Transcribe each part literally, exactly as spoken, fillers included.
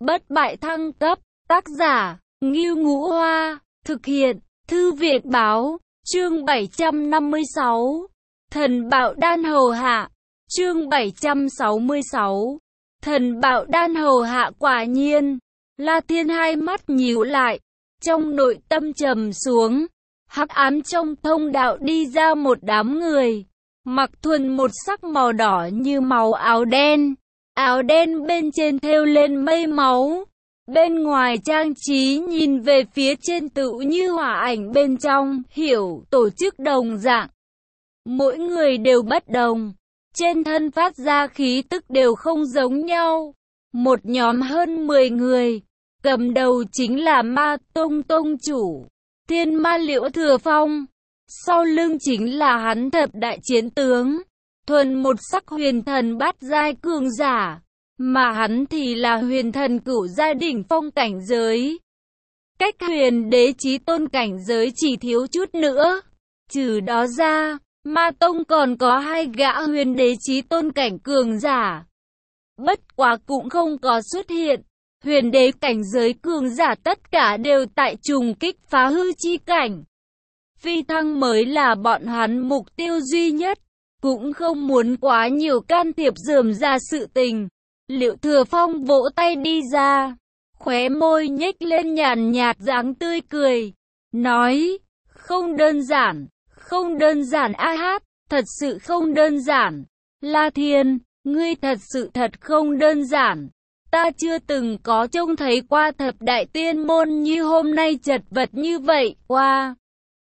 Bất bại thăng cấp, tác giả, Ngưu Ngũ Hoa, thực hiện, Thư viện báo, chương bảy trăm năm mươi sáu, Thần Bạo Đan hầu hạ, chương bảy trăm sáu mươi sáu, Thần Bạo Đan hầu hạ. Quả nhiên, La Thiên hai mắt nhíu lại, trong nội tâm trầm xuống. Hắc ám trong thông đạo đi ra một đám người, mặc thuần một sắc màu đỏ như máu áo đen, áo đen bên trên thêu lên mây máu, bên ngoài trang trí nhìn về phía trên tựu như hỏa ảnh bên trong, hiểu tổ chức đồng dạng. Mỗi người đều bất đồng, trên thân phát ra khí tức đều không giống nhau. Một nhóm hơn mười người, cầm đầu chính là Ma Tông Tông chủ Thiên Ma Liễu Thừa Phong, sau lưng chính là hắn thập đại chiến tướng, thuần một sắc huyền thần bát giai cường giả, mà hắn thì là huyền thần cửu giai đỉnh phong cảnh giới. Cách huyền đế chí tôn cảnh giới chỉ thiếu chút nữa. Trừ đó ra, Ma Tông còn có hai gã huyền đế chí tôn cảnh cường giả. Bất quá cũng không có xuất hiện. Huyền đế cảnh giới cường giả tất cả đều tại trùng kích phá hư chi cảnh. Phi thăng mới là bọn hắn mục tiêu duy nhất, cũng không muốn quá nhiều can thiệp rườm ra sự tình. Liễu Thừa Phong vỗ tay đi ra, khóe môi nhếch lên nhàn nhạt dáng tươi cười, nói, không đơn giản, không đơn giản a hát, thật sự không đơn giản. La Thiên, ngươi thật sự thật không đơn giản. Ta chưa từng có trông thấy qua thập đại tiên môn như hôm nay chật vật như vậy qua.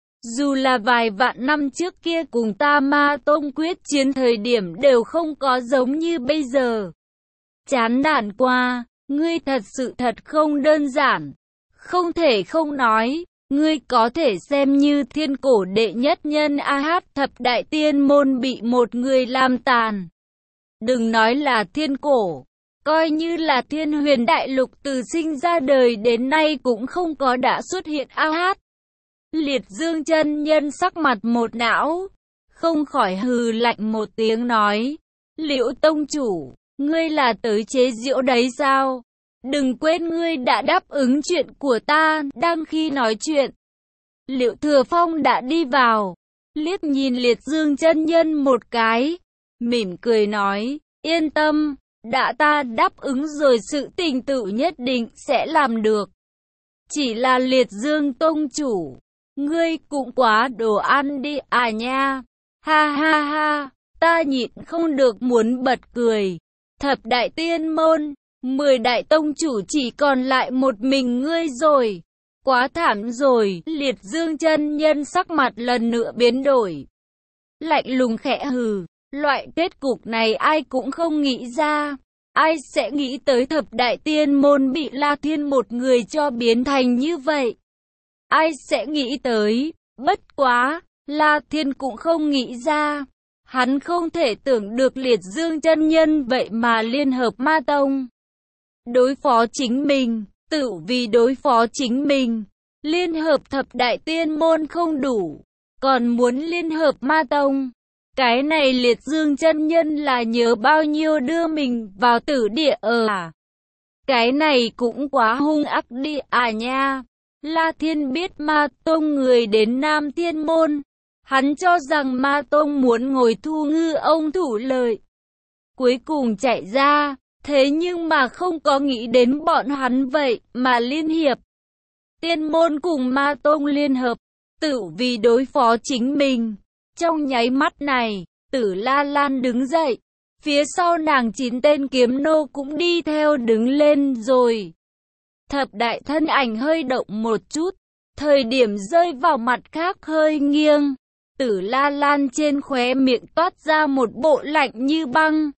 Dù là vài vạn năm trước kia cùng ta Ma Tông quyết chiến thời điểm đều không có giống như bây giờ. Chán nản qua, ngươi thật sự thật không đơn giản. Không thể không nói, ngươi có thể xem như thiên cổ đệ nhất nhân a hát, thập đại tiên môn bị một người làm tàn. Đừng nói là thiên cổ, coi như là thiên huyền đại lục từ sinh ra đời đến nay cũng không có đã xuất hiện a hát. Liệt Dương chân nhân sắc mặt một não, không khỏi hừ lạnh một tiếng nói, Liễu tông chủ, ngươi là tới chế giễu đấy sao? Đừng quên ngươi đã đáp ứng chuyện của ta. Đang khi nói chuyện, Liễu Thừa Phong đã đi vào, liếc nhìn Liệt Dương chân nhân một cái, mỉm cười nói, yên tâm, đã ta đáp ứng rồi, sự tình tự nhất định sẽ làm được. Chỉ là Liệt Dương tông chủ, ngươi cũng quá đồ ăn đi à nha. Ha ha ha, ta nhịn không được muốn bật cười. Thập đại tiên môn, mười đại tông chủ chỉ còn lại một mình ngươi rồi. Quá thảm rồi. Liệt Dương chân nhân sắc mặt lần nữa biến đổi, lạnh lùng khẽ hừ, loại kết cục này ai cũng không nghĩ ra. Ai sẽ nghĩ tới thập đại tiên môn bị La Thiên một người cho biến thành như vậy? Ai sẽ nghĩ tới? Bất quá, La Thiên cũng không nghĩ ra. Hắn không thể tưởng được Liệt Dương chân nhân vậy mà liên hợp Ma Tông đối phó chính mình, tự vì đối phó chính mình. Liên hợp thập đại tiên môn không đủ, còn muốn liên hợp Ma Tông. Cái này Liệt Dương chân nhân là nhớ bao nhiêu đưa mình vào tử địa ở à? Cái này cũng quá hung ác đi à nha. La Thiên biết Ma Tông người đến Nam Thiên Môn, hắn cho rằng Ma Tông muốn ngồi thu ngư ông thủ lợi, cuối cùng chạy ra. Thế nhưng mà không có nghĩ đến bọn hắn vậy mà liên hiệp. Tiên môn cùng Ma Tông liên hợp, tự vì đối phó chính mình. Trong nháy mắt này, Tử La Lan đứng dậy, phía sau nàng chín tên kiếm nô cũng đi theo đứng lên rồi. Thập đại thân ảnh hơi động một chút, thời điểm rơi vào mặt khác hơi nghiêng. Tử La Lan trên khóe miệng toát ra một bộ lạnh như băng,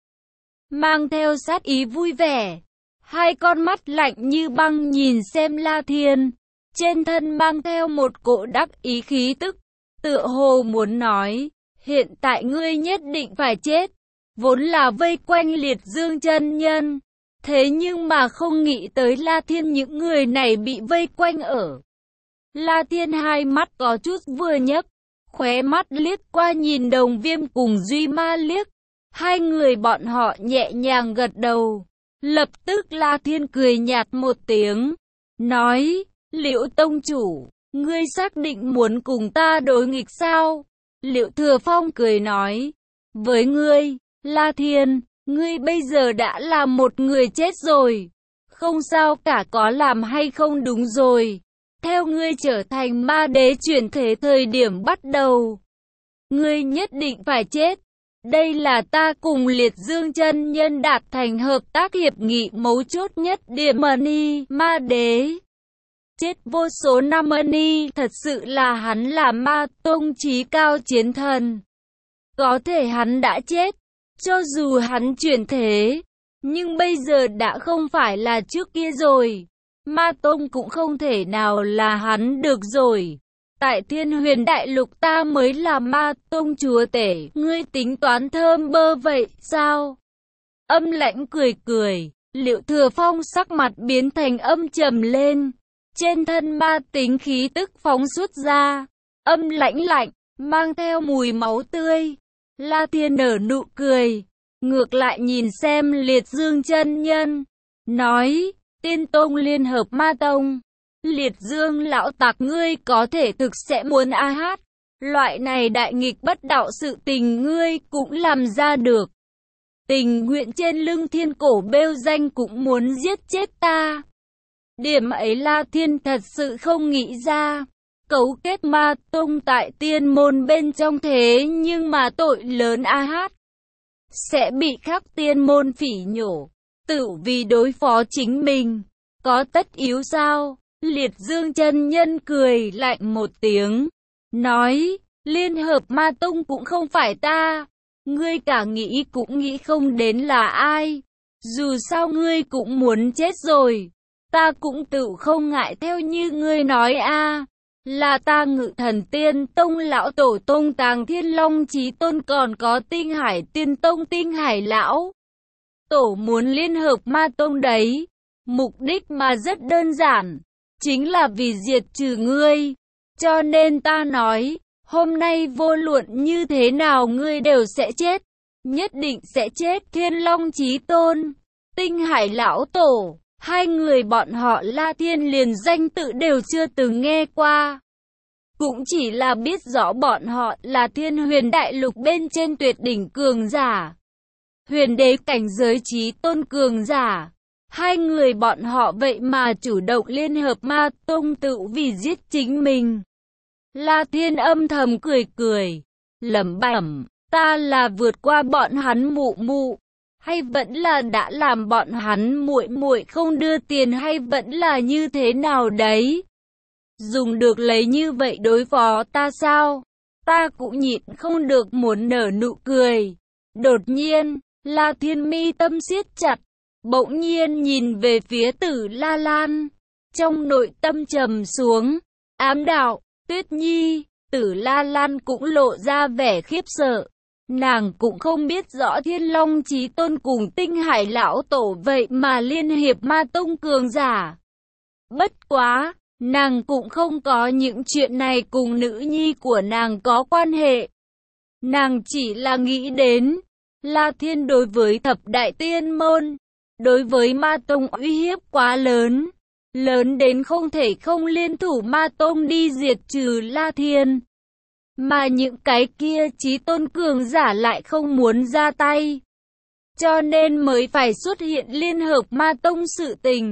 mang theo sát ý vui vẻ. Hai con mắt lạnh như băng nhìn xem La Thiên, trên thân mang theo một cỗ đắc ý khí tức, tựa hồ muốn nói, hiện tại ngươi nhất định phải chết. Vốn là vây quanh Liệt Dương chân nhân, thế nhưng mà không nghĩ tới La Thiên những người này bị vây quanh ở. La Thiên hai mắt có chút vừa nhấc, khóe mắt liếc qua nhìn Đồng Viêm cùng Duy Ma liếc. Hai người bọn họ nhẹ nhàng gật đầu, Lập tức La Thiên cười nhạt một tiếng, nói, Liễu tông chủ, ngươi xác định muốn cùng ta đối nghịch sao? Liễu Thừa Phong cười nói, với ngươi, La Thiên, ngươi bây giờ đã là một người chết rồi. Không sao cả, có làm hay không đúng rồi. Theo ngươi trở thành ma đế chuyển thế thời điểm bắt đầu, ngươi nhất định phải chết. Đây là ta cùng Liệt Dương chân nhân đạt thành hợp tác hiệp nghị mấu chốt nhất điểm Mani, ma đế. Chết vô số năm Mani, thật sự là hắn là ma tông chí cao chiến thần. Có thể hắn đã chết, cho dù hắn chuyển thế, nhưng bây giờ đã không phải là trước kia rồi. Ma tông cũng không thể nào là hắn được rồi. Tại Thiên Huyền Đại Lục ta mới là ma tông chúa tể, ngươi tính toán thơm bơ vậy sao? Âm Lãnh cười cười, Liễu Thừa Phong sắc mặt biến thành âm trầm lên, trên thân ma tính khí tức phóng xuất ra, âm lãnh lạnh, mang theo mùi máu tươi. La Thiên nở nụ cười, ngược lại nhìn xem Liệt Dương chân nhân, nói, Tiên Tông liên hợp ma tông. Liệt Dương lão tặc, ngươi có thể thực sẽ muốn a hát. Loại này đại nghịch bất đạo sự tình ngươi cũng làm ra được. Tình nguyện trên lưng thiên cổ bêu danh cũng muốn giết chết ta. Điểm ấy La Thiên thật sự không nghĩ ra. Cấu kết ma tông tại tiên môn bên trong, thế nhưng mà tội lớn a hát. Sẽ bị khắc tiên môn phỉ nhổ. Tự vì đối phó chính mình. Có tất yếu sao? Liệt Dương chân nhân cười lạnh một tiếng, nói, liên hợp ma tông cũng không phải ta, ngươi cả nghĩ cũng nghĩ không đến là ai, dù sao ngươi cũng muốn chết rồi, ta cũng tự không ngại theo như ngươi nói a, là ta Ngự Thần Tiên Tông lão tổ tông Tàng Thiên Long Chí Tôn, còn có Tinh Hải Tiên Tông Tinh Hải lão tổ muốn liên hợp ma tông đấy, mục đích mà rất đơn giản. Chính là vì diệt trừ ngươi. Cho nên ta nói, hôm nay vô luận như thế nào ngươi đều sẽ chết. Nhất định sẽ chết. Thiên Long Chí Tôn, Tinh Hải lão tổ, hai người bọn họ La Thiên liền danh tự đều chưa từng nghe qua. Cũng chỉ là biết rõ bọn họ là Thiên Huyền Đại Lục bên trên tuyệt đỉnh cường giả. Huyền đế cảnh giới Chí Tôn cường giả. Hai người bọn họ vậy mà chủ động liên hợp ma tông tự vì giết chính mình. La Thiên âm thầm cười cười, lẩm bẩm, ta là vượt qua bọn hắn mụ mụ, hay vẫn là đã làm bọn hắn muội muội không đưa tiền, hay vẫn là như thế nào đấy? Dùng được lấy như vậy đối phó ta sao? Ta cũng nhịn không được muốn nở nụ cười. Đột nhiên, La Thiên mi tâm siết chặt. Bỗng nhiên nhìn về phía Tử La Lan, trong nội tâm trầm xuống, ám đạo, Tuyết Nhi. Tử La Lan cũng lộ ra vẻ khiếp sợ, nàng cũng không biết rõ Thiên Long Chí Tôn cùng Tinh Hải lão tổ vậy mà liên hiệp ma tông cường giả. Bất quá, nàng cũng không có những chuyện này cùng nữ nhi của nàng có quan hệ. Nàng chỉ là nghĩ đến La Thiên đối với thập đại tiên môn, đối với ma tông uy hiếp quá lớn, lớn đến không thể không liên thủ ma tông đi diệt trừ La Thiên. Mà những cái kia chí tôn cường giả lại không muốn ra tay, cho nên mới phải xuất hiện liên hợp ma tông sự tình.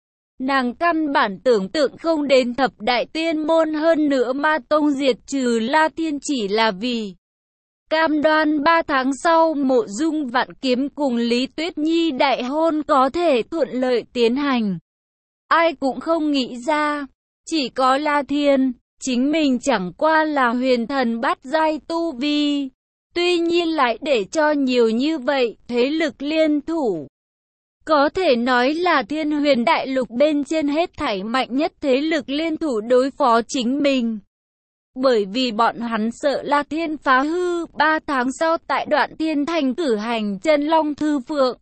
Nàng căn bản tưởng tượng không đến thập đại tiên môn, hơn nữa ma tông diệt trừ La Thiên chỉ là vì cam đoan ba tháng sau Mộ Dung Vạn Kiếm cùng Lý Tuyết Nhi đại hôn có thể thuận lợi tiến hành. Ai cũng không nghĩ ra, chỉ có La Thiên, chính mình chẳng qua là huyền thần bát giai tu vi, tuy nhiên lại để cho nhiều như vậy thế lực liên thủ. Có thể nói là Thiên Huyền Đại Lục bên trên hết thảy mạnh nhất thế lực liên thủ đối phó chính mình. Bởi vì bọn hắn sợ La Thiên phá hư, ba tháng sau tại Đoạn Thiên Thành cử hành Chân Long Thư Phượng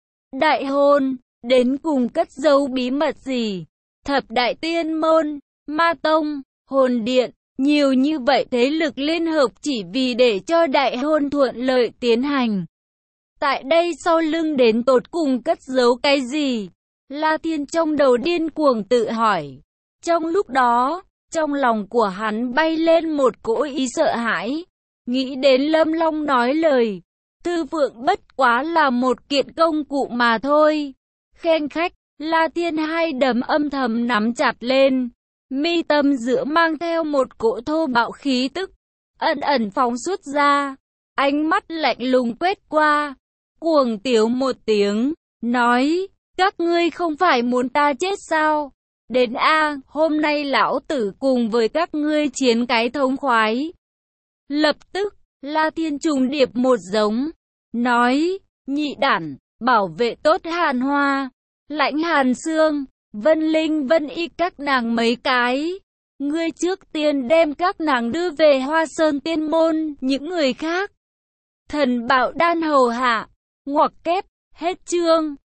đại hôn, đến cùng cất giấu bí mật gì? Thập đại tiên môn, ma tông, hồn điện, nhiều như vậy thế lực liên hợp chỉ vì để cho đại hôn thuận lợi tiến hành. Tại đây sau lưng đến tột cùng cất giấu cái gì? La Thiên trong đầu điên cuồng tự hỏi. Trong lúc đó, trong lòng của hắn bay lên một cỗ ý sợ hãi. Nghĩ đến Lâm Long nói lời, Thư Phượng bất quá là một kiện công cụ mà thôi. Khen khách, La Thiên hai đấm âm thầm nắm chặt lên. Mi tâm giữa mang theo một cỗ thô bạo khí tức, ẩn ẩn phóng xuất ra. Ánh mắt lạnh lùng quét qua, cuồng tiếu một tiếng, nói, các ngươi không phải muốn ta chết sao? Đến a, hôm nay lão tử cùng với các ngươi chiến cái thống khoái. Lập tức, La Thiên trùng điệp một giống, nói, nhị đản, bảo vệ tốt Hàn Hoa, Lãnh Hàn Xương, Vân Linh Vân Y các nàng mấy cái. Ngươi trước tiên đem các nàng đưa về Hoa Sơn Tiên Môn, những người khác. Thần Bạo Đan hầu hạ, ngoặc kép, hết chương.